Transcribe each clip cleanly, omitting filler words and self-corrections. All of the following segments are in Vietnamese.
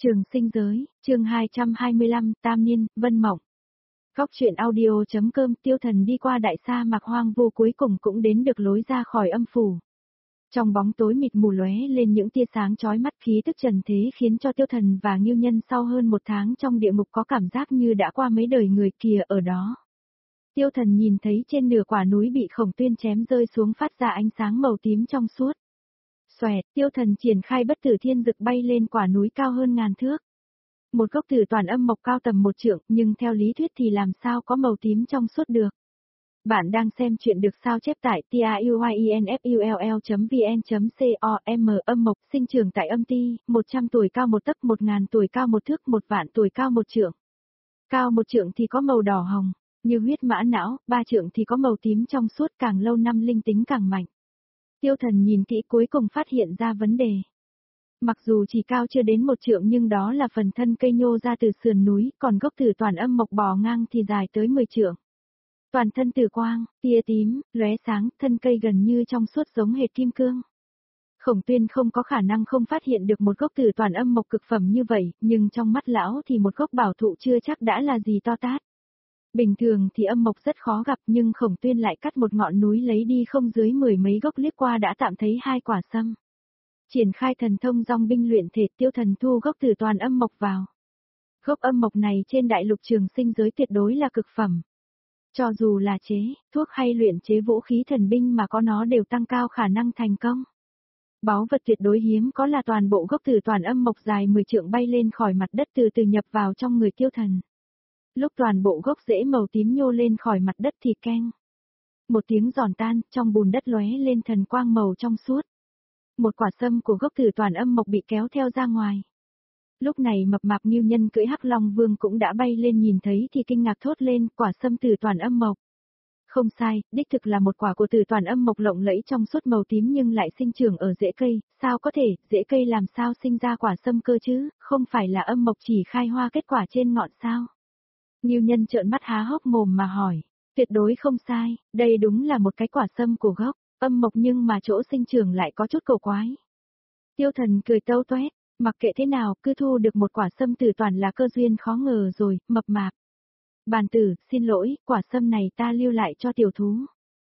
Trường sinh giới, chương 225, Tam Niên, Vân Mộng. Góc truyện audio.com. Tiêu Thần đi qua đại sa mạc hoang vu cuối cùng cũng đến được lối ra khỏi âm phủ. Trong bóng tối mịt mù lóe lên những tia sáng chói mắt, khí tức trần thế khiến cho Tiêu Thần và Ngưu Nhân sau hơn một tháng trong địa ngục có cảm giác như đã qua mấy đời người kìa ở đó. Tiêu Thần nhìn thấy trên nửa quả núi bị Khổng Tuyên chém rơi xuống phát ra ánh sáng màu tím trong suốt. Xoẹt, Tiêu Thần triển khai bất tử thiên dực bay lên quả núi cao hơn ngàn thước. Một gốc tử toàn âm mộc cao tầm 1 trượng, nhưng theo lý thuyết thì làm sao có màu tím trong suốt được. Bạn đang xem chuyện được sao chép tại tiuyinfull.vn.com. Âm mộc sinh trưởng tại âm ti, 100 tuổi cao 1 tấc, 1000 tuổi cao 1 thước, 1.000 tuổi cao 1 trượng. Cao 1 trượng thì có màu đỏ hồng, như huyết mã não, 3 trượng thì có màu tím trong suốt, càng lâu năm linh tính càng mạnh. Tiêu Thần nhìn kỹ cuối cùng phát hiện ra vấn đề. Mặc dù chỉ cao chưa đến 1 trượng nhưng đó là phần thân cây nhô ra từ sườn núi, còn gốc tử toàn âm mộc bò ngang thì dài tới 10 trượng. Toàn thân tử quang, tia tím, lóe sáng, thân cây gần như trong suốt giống hệt kim cương. Khổng Tuyên không có khả năng không phát hiện được một gốc tử toàn âm mộc cực phẩm như vậy, nhưng trong mắt lão thì một gốc bảo thụ chưa chắc đã là gì to tát. Bình thường thì âm mộc rất khó gặp, nhưng Khổng Tuyên lại cắt một ngọn núi lấy đi không dưới 10 mấy gốc, liếc qua đã tạm thấy 2 quả sâm. Triển khai thần thông dòng binh luyện thể, Tiêu Thần thu gốc tử toàn âm mộc vào. Gốc âm mộc này trên đại lục trường sinh giới tuyệt đối là cực phẩm. Cho dù là chế, thuốc hay luyện chế vũ khí thần binh mà có nó đều tăng cao khả năng thành công. Báu vật tuyệt đối hiếm có là toàn bộ gốc tử toàn âm mộc dài 10 trượng bay lên khỏi mặt đất từ từ nhập vào trong người Tiêu Thần. Lúc toàn bộ gốc rễ màu tím nhô lên khỏi mặt đất thì keng. Một tiếng giòn tan, trong bùn đất lóe lên thần quang màu trong suốt. Một quả sâm của gốc tử toàn âm mộc bị kéo theo ra ngoài. Lúc này mập mạp Ngưu Nhân cưỡi Hắc Long Vương cũng đã bay lên, nhìn thấy thì kinh ngạc thốt lên, quả sâm tử toàn âm mộc. Không sai, đích thực là một quả của tử toàn âm mộc lộng lẫy trong suốt màu tím nhưng lại sinh trưởng ở rễ cây, sao có thể, rễ cây làm sao sinh ra quả sâm cơ chứ, không phải là âm mộc chỉ khai hoa kết quả trên ngọn sao? Ngưu Nhân trợn mắt há hốc mồm mà hỏi, tuyệt đối không sai, đây đúng là một cái quả sâm của gốc âm mộc nhưng mà chỗ sinh trưởng lại có chút cổ quái. Tiêu Thần cười tâu toét, mặc kệ thế nào, cứ thu được một quả sâm tử toàn là cơ duyên khó ngờ rồi, mập mạp. Bàn tử, xin lỗi, quả sâm này ta lưu lại cho tiểu thú.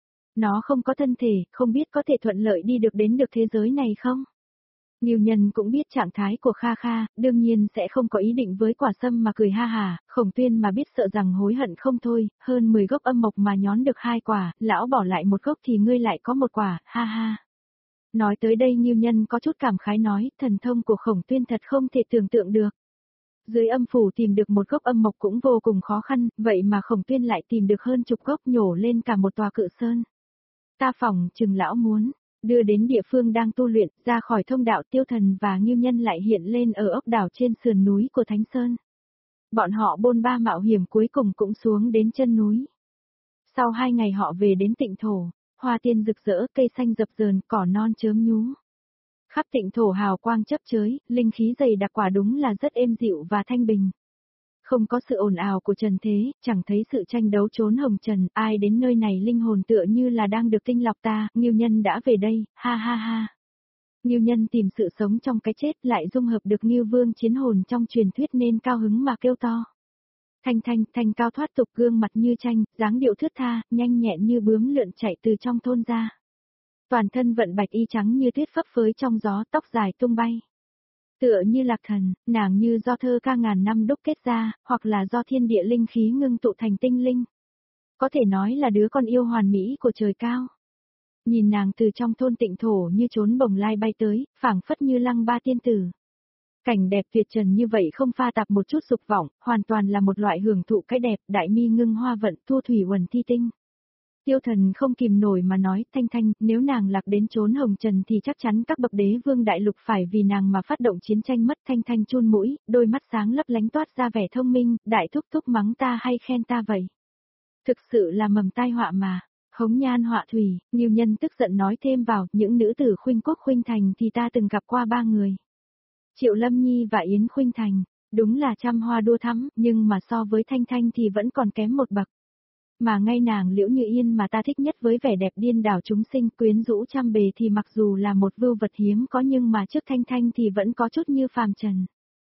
Nó không có thân thể, không biết có thể thuận lợi đi được đến được thế giới này không? Ngưu Nhân cũng biết trạng thái của Kha Kha, đương nhiên sẽ không có ý định với quả sâm mà cười ha hà, Khổng Tuyên mà biết sợ rằng hối hận không thôi, hơn 10 gốc âm mộc mà nhón được 2 quả, lão bỏ lại một gốc thì ngươi lại có 1 quả, ha ha. Nói tới đây Ngưu Nhân có chút cảm khái nói, thần thông của Khổng Tuyên thật không thể tưởng tượng được. Dưới âm phủ tìm được một gốc âm mộc cũng vô cùng khó khăn, vậy mà Khổng Tuyên lại tìm được hơn chục gốc nhổ lên cả một tòa cự sơn. Ta phỏng chừng lão muốn đưa đến địa phương đang tu luyện, ra khỏi thông đạo. Tiêu Thần và Ngưu Nhân lại hiện lên ở ốc đảo trên sườn núi của Thánh Sơn. Bọn họ bôn ba mạo hiểm cuối cùng cũng xuống đến chân núi. Sau 2 ngày họ về đến Tịnh Thổ, hoa tiên rực rỡ, cây xanh dập dờn, cỏ non chớm nhú. Khắp Tịnh Thổ hào quang chớp chới, linh khí dày đặc, quả đúng là rất êm dịu và thanh bình. Không có sự ồn ào của trần thế, chẳng thấy sự tranh đấu trốn hồng trần, ai đến nơi này linh hồn tựa như là đang được tinh lọc. Ta, Ngưu Nhân đã về đây, ha ha ha. Ngưu Nhân tìm sự sống trong cái chết, lại dung hợp được Ngưu Vương chiến hồn trong truyền thuyết nên cao hứng mà kêu to. Thanh cao thoát tục, gương mặt như tranh, dáng điệu thướt tha, nhanh nhẹn như bướm lượn chạy từ trong thôn ra. Toàn thân vận bạch y trắng như tuyết phấp phới trong gió, tóc dài tung bay. Tựa như lạc thần, nàng như do thơ ca ngàn năm đúc kết ra, hoặc là do thiên địa linh khí ngưng tụ thành tinh linh. Có thể nói là đứa con yêu hoàn mỹ của trời cao. Nhìn nàng từ trong thôn Tịnh Thổ như trốn bồng lai bay tới, phảng phất như Lăng Ba tiên tử. Cảnh đẹp tuyệt trần như vậy không pha tạp một chút dục vọng, hoàn toàn là một loại hưởng thụ cái đẹp, đại mi ngưng hoa vận, thu thủy uẩn thi tinh. Tiêu Thần không kìm nổi mà nói, Thanh, nếu nàng lạc đến chốn hồng trần thì chắc chắn các bậc đế vương đại lục phải vì nàng mà phát động chiến tranh mất. Thanh chun mũi, đôi mắt sáng lấp lánh toát ra vẻ thông minh, đại thúc thúc mắng ta hay khen ta vậy? Thực sự là mầm tai họa mà. Hống nhan họa thủy, Ngưu Nhân tức giận nói thêm vào, những nữ tử Khuynh Quốc Khuynh Thành thì ta từng gặp qua 3 người. Triệu Lâm Nhi và Yến Khuynh Thành, đúng là trăm hoa đua thắm, nhưng mà so với Thanh thì vẫn còn kém một bậc. Mà ngay nàng Liễu Như Yên mà ta thích nhất với vẻ đẹp điên đảo chúng sinh quyến rũ trăm bề thì mặc dù là một vưu vật hiếm có nhưng mà trước Thanh thì vẫn có chút như phàm trần.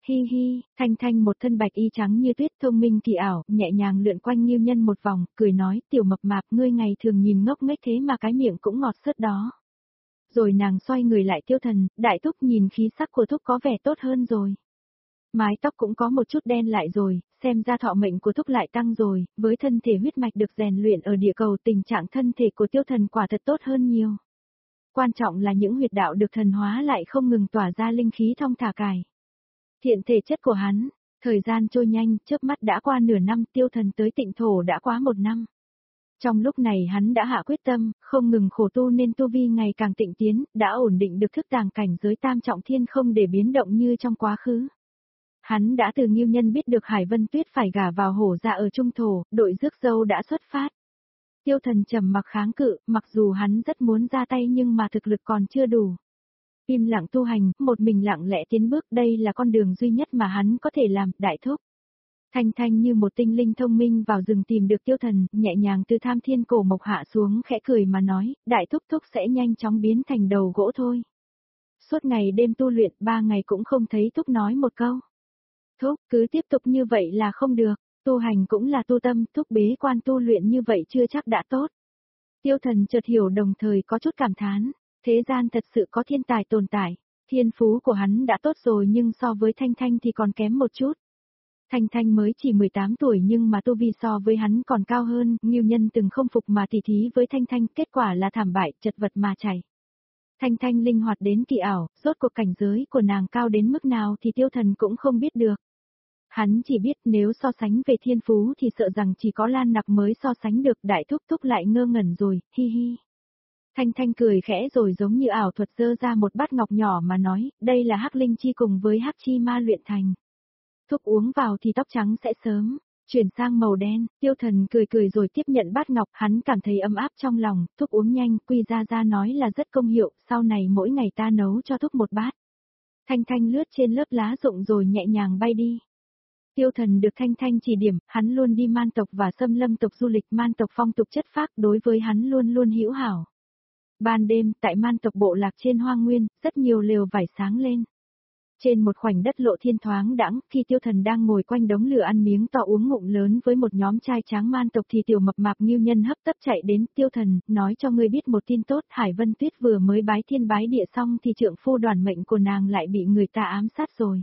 Hi hi, Thanh Thanh một thân bạch y trắng như tuyết thông minh kỳ ảo, nhẹ nhàng lượn quanh Ngưu Nhân một vòng, cười nói, tiểu mập mạp ngươi ngày thường nhìn ngốc nghếch thế mà cái miệng cũng ngọt sớt đó. Rồi nàng xoay người lại Tiêu Thần, đại thúc nhìn khí sắc của thúc có vẻ tốt hơn rồi. Mái tóc cũng có một chút đen lại rồi, xem ra thọ mệnh của thúc lại tăng rồi, với thân thể huyết mạch được rèn luyện ở địa cầu tình trạng thân thể của Tiêu Thần quả thật tốt hơn nhiều. Quan trọng là những huyệt đạo được thần hóa lại không ngừng tỏa ra linh khí thong thả cải. Thiện thể chất của hắn, thời gian trôi nhanh, chớp mắt đã qua nửa năm, Tiêu Thần tới Tịnh Thổ đã quá 1 năm. Trong lúc này hắn đã hạ quyết tâm, không ngừng khổ tu nên tu vi ngày càng tịnh tiến, đã ổn định được thức tàng cảnh giới tam trọng thiên không để biến động như trong quá khứ. Hắn đã từ Ngưu Nhân biết được Hải Vân Tuyết phải gả vào hổ gia ở Trung Thổ, đội rước dâu đã xuất phát. Tiêu Thần trầm mặc kháng cự, mặc dù hắn rất muốn ra tay nhưng mà thực lực còn chưa đủ. Im lặng tu hành, một mình lặng lẽ tiến bước, đây là con đường duy nhất mà hắn có thể làm, đại thúc. Thanh Thanh như một tinh linh thông minh vào rừng tìm được Tiêu Thần, nhẹ nhàng từ Tham Thiên cổ mộc hạ xuống khẽ cười mà nói, đại thúc thúc sẽ nhanh chóng biến thành đầu gỗ thôi. Suốt ngày đêm tu luyện 3 ngày cũng không thấy thúc nói một câu. Thúc, cứ tiếp tục như vậy là không được, tu hành cũng là tu tâm, thúc bế quan tu luyện như vậy chưa chắc đã tốt. Tiêu Thần chợt hiểu đồng thời có chút cảm thán, thế gian thật sự có thiên tài tồn tại, thiên phú của hắn đã tốt rồi nhưng so với Thanh Thanh thì còn kém một chút. Thanh Thanh mới chỉ 18 tuổi nhưng mà tu vi so với hắn còn cao hơn, Ngưu Nhân từng không phục mà tỉ thí với Thanh Thanh, kết quả là thảm bại, chật vật mà chảy. Thanh Thanh linh hoạt đến kỳ ảo, rốt cuộc cảnh giới của nàng cao đến mức nào thì Tiêu Thần cũng không biết được. Hắn chỉ biết nếu so sánh về thiên phú thì sợ rằng chỉ có Lan Nặc mới so sánh được, đại thúc thúc lại ngơ ngẩn rồi, hi hi. Thanh Thanh cười khẽ rồi giống như ảo thuật giơ ra một bát ngọc nhỏ mà nói, đây là hắc linh chi cùng với hắc chi ma luyện thành. Thúc uống vào thì tóc trắng sẽ sớm chuyển sang màu đen. Tiêu Thần cười cười rồi tiếp nhận bát ngọc, hắn cảm thấy ấm áp trong lòng, thúc uống nhanh, Quy Gia Gia nói là rất công hiệu, sau này mỗi ngày ta nấu cho thúc một bát. Thanh Thanh lướt trên lớp lá rụng rồi nhẹ nhàng bay đi. Tiêu Thần được Thanh Thanh chỉ điểm, hắn luôn đi man tộc và xâm lâm tộc du lịch, man tộc phong tục chất phác đối với hắn luôn luôn hữu hảo. Ban đêm, tại man tộc bộ lạc trên hoang nguyên, rất nhiều lều vải sáng lên. Trên một khoảnh đất lộ thiên thoáng đãng, khi Tiêu Thần đang ngồi quanh đống lửa ăn miếng to uống ngụm lớn với một nhóm trai tráng man tộc thì tiểu mập mạp Ngưu Nhân hấp tấp chạy đến, Tiêu Thần, nói cho ngươi biết một tin tốt, Hải Vân Tuyết vừa mới bái thiên bái địa xong thì trượng phu đoàn mệnh của nàng lại bị người ta ám sát rồi.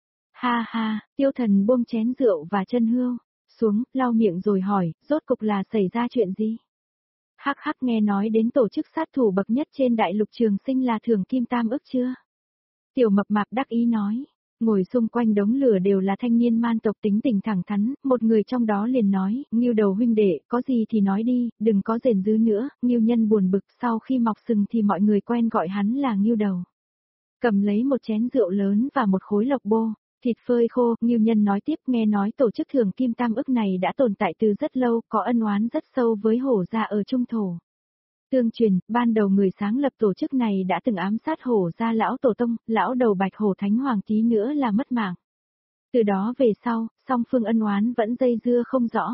Ha ha, Tiêu Thần buông chén rượu và chân hươu xuống, lau miệng rồi hỏi, rốt cục là xảy ra chuyện gì? Hắc hắc, nghe nói đến tổ chức sát thủ bậc nhất trên đại lục Trường Sinh là Thường Kim Tam Ức chưa? Tiểu mập mạp đắc ý nói, ngồi xung quanh đống lửa đều là thanh niên man tộc tính tình thẳng thắn, một người trong đó liền nói, Ngưu đầu huynh đệ, có gì thì nói đi, đừng có rền rứ nữa, Ngưu Nhân buồn bực, sau khi mọc sừng thì mọi người quen gọi hắn là Ngưu đầu. Cầm lấy một chén rượu lớn và một khối lộc bô, thịt phơi khô, Ngưu Nhân nói tiếp, nghe nói tổ chức Thường Kim Tam Ức này đã tồn tại từ rất lâu, có ân oán rất sâu với hổ gia ở Trung Thổ. Tương truyền, ban đầu người sáng lập tổ chức này đã từng ám sát hổ gia lão tổ tông, lão đầu bạch hổ thánh hoàng tí nữa là mất mạng. Từ đó về sau, song phương ân oán vẫn dây dưa không rõ.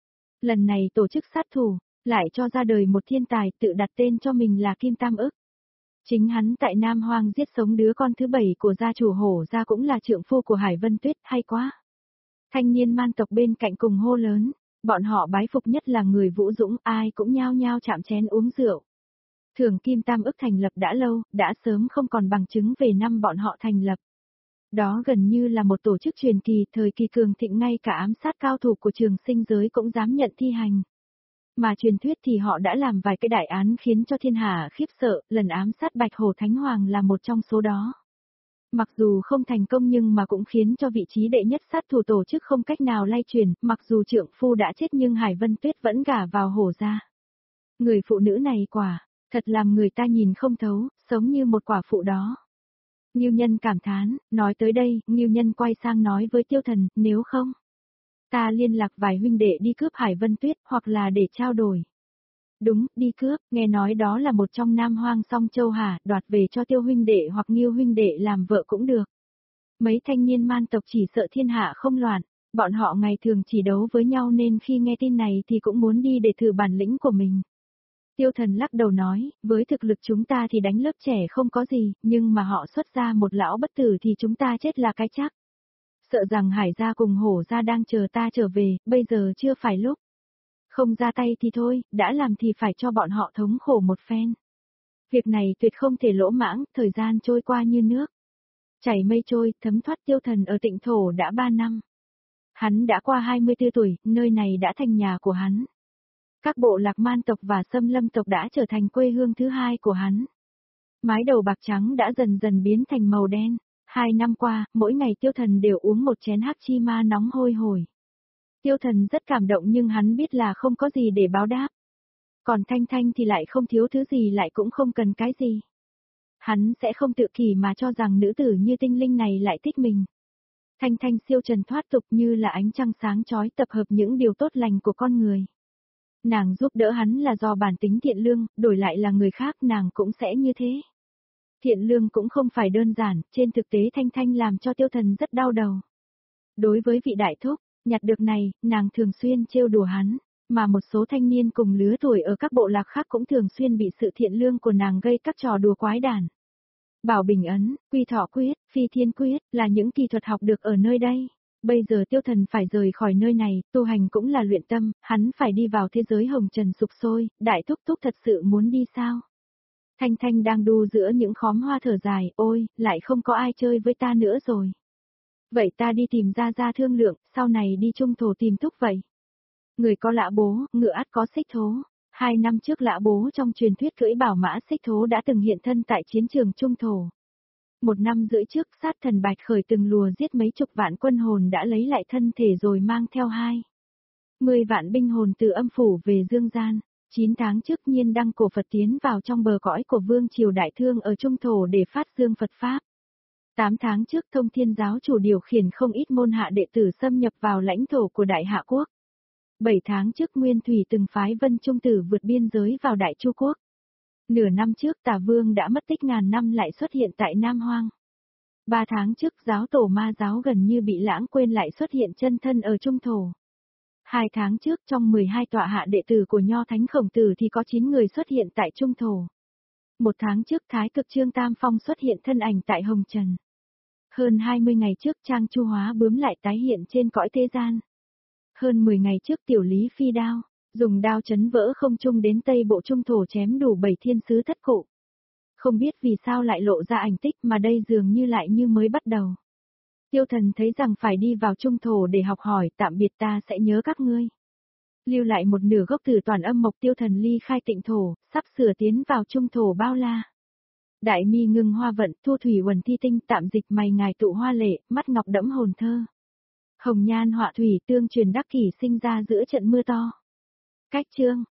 Lần này tổ chức sát thủ, lại cho ra đời một thiên tài tự đặt tên cho mình là Kim Tam Ức. Chính hắn tại Nam Hoang giết sống đứa con thứ 7 của gia chủ hổ gia cũng là trượng phu của Hải Vân Tuyết, hay quá. Thanh niên man tộc bên cạnh cùng hô lớn. Bọn họ bái phục nhất là người Vũ Dũng, ai cũng nhao nhao chạm chén uống rượu. Thường Kim Tam Ức thành lập đã lâu, đã sớm không còn bằng chứng về năm bọn họ thành lập. Đó gần như là một tổ chức truyền kỳ, thời kỳ cường thịnh ngay cả ám sát cao thủ của Trường Sinh giới cũng dám nhận thi hành. Mà truyền thuyết thì họ đã làm vài cái đại án khiến cho thiên hạ khiếp sợ, lần ám sát Bạch Hổ Thánh Hoàng là một trong số đó. Mặc dù không thành công nhưng mà cũng khiến cho vị trí đệ nhất sát thủ tổ chức không cách nào lay chuyển, mặc dù trượng phu đã chết nhưng Hải Vân Tuyết vẫn gả vào hổ gia. Người phụ nữ này thật làm người ta nhìn không thấu, sống như một quả phụ đó. Ngưu Nhân cảm thán, nói tới đây, Ngưu Nhân quay sang nói với Tiêu Thần, nếu không, ta liên lạc vài huynh đệ đi cướp Hải Vân Tuyết hoặc là để trao đổi. Đúng, đi cướp, nghe nói đó là một trong Nam Hoang Song Châu hả, đoạt về cho Tiêu huynh đệ hoặc Ngưu huynh đệ làm vợ cũng được. Mấy thanh niên man tộc chỉ sợ thiên hạ không loạn, bọn họ ngày thường chỉ đấu với nhau nên khi nghe tin này thì cũng muốn đi để thử bản lĩnh của mình. Tiêu Thần lắc đầu nói, với thực lực chúng ta thì đánh lớp trẻ không có gì, nhưng mà họ xuất ra một lão bất tử thì chúng ta chết là cái chắc. Sợ rằng Hải gia cùng Hổ gia đang chờ ta trở về, bây giờ chưa phải lúc. Không ra tay thì thôi, đã làm thì phải cho bọn họ thống khổ một phen. Việc này tuyệt không thể lỗ mãng, thời gian trôi qua như nước. Chảy mây trôi, thấm thoát Tiêu Thần ở Tịnh Thổ đã 3 năm. Hắn đã qua 24 tuổi, nơi này đã thành nhà của hắn. Các bộ lạc man tộc và xâm lâm tộc đã trở thành quê hương thứ hai của hắn. Mái đầu bạc trắng đã dần dần biến thành màu đen. 2 năm qua, mỗi ngày Tiêu Thần đều uống một chén hắc chi ma nóng hôi hổi. Tiêu Thần rất cảm động nhưng hắn biết là không có gì để báo đáp. Còn Thanh Thanh thì lại không thiếu thứ gì lại cũng không cần cái gì. Hắn sẽ không tự kỷ mà cho rằng nữ tử như tinh linh này lại thích mình. Thanh Thanh siêu trần thoát tục như là ánh trăng sáng chói tập hợp những điều tốt lành của con người. Nàng giúp đỡ hắn là do bản tính thiện lương, đổi lại là người khác nàng cũng sẽ như thế. Thiện lương cũng không phải đơn giản, trên thực tế Thanh Thanh làm cho Tiêu Thần rất đau đầu. Đối với vị đại thúc, nhặt được này, nàng thường xuyên trêu đùa hắn, mà một số thanh niên cùng lứa tuổi ở các bộ lạc khác cũng thường xuyên bị sự thiện lương của nàng gây các trò đùa quái đản. Bảo Bình Ấn, Quy Thọ Quyết, Phi Thiên Quyết là những kỳ thuật học được ở nơi đây. Bây giờ Tiêu Thần phải rời khỏi nơi này, tu hành cũng là luyện tâm, hắn phải đi vào thế giới hồng trần sục sôi, đại thúc thúc thật sự muốn đi sao? Thanh Thanh đang đu giữa những khóm hoa thở dài, ôi, lại không có ai chơi với ta nữa rồi. Vậy ta đi tìm ra thương lượng, sau này đi Trung Thổ tìm thúc vậy. Người có Lã Bố, ngựa ắt có Xích Thố. 2 năm trước Lã Bố trong truyền thuyết cưỡi bảo mã Xích Thố đã từng hiện thân tại chiến trường Trung Thổ. 1 năm rưỡi trước sát thần Bạch Khởi từng lùa giết mấy chục vạn quân hồn đã lấy lại thân thể rồi mang theo 10 vạn binh hồn từ âm phủ về dương gian. 9 tháng trước Nhiên đăng cổ Phật tiến vào trong bờ cõi của Vương Triều Đại Thương ở Trung Thổ để phát dương Phật Pháp. 8 tháng trước Thông Thiên giáo chủ điều khiển không ít môn hạ đệ tử xâm nhập vào lãnh thổ của Đại Hạ Quốc. 7 tháng trước Nguyên Thủy từng phái Vân Trung Tử vượt biên giới vào Đại Chu Quốc. Nửa năm trước Tả Vương đã mất tích ngàn năm lại xuất hiện tại Nam Hoang. 3 tháng trước giáo tổ ma giáo gần như bị lãng quên lại xuất hiện chân thân ở Trung Thổ. 2 tháng trước trong 12 tọa hạ đệ tử của Nho Thánh Khổng Tử thì có 9 người xuất hiện tại Trung Thổ. 1 tháng trước Thái Cực Trương Tam Phong xuất hiện thân ảnh tại Hồng Trần. Hơn 20 ngày trước Trang Chu Hóa bướm lại tái hiện trên cõi thế gian. Hơn 10 ngày trước Tiểu Lý phi đao, dùng đao chấn vỡ không trung đến Tây Bộ Trung Thổ chém đủ 7 thiên sứ thất cụ. Không biết vì sao lại lộ ra ảnh tích mà đây dường như lại như mới bắt đầu. Tiêu Thần thấy rằng phải đi vào Trung Thổ để học hỏi, tạm biệt ta sẽ nhớ các ngươi. Lưu lại một nửa gốc tử toàn âm mộc Tiêu Thần ly khai Tịnh Thổ, sắp sửa tiến vào Trung Thổ bao la. Đại mi ngưng hoa vận, thu thủy quần thi tinh tạm dịch mày ngài tụ hoa lệ, mắt ngọc đẫm hồn thơ. Hồng nhan họa thủy tương truyền đắc kỷ sinh ra giữa trận mưa to. Cách chương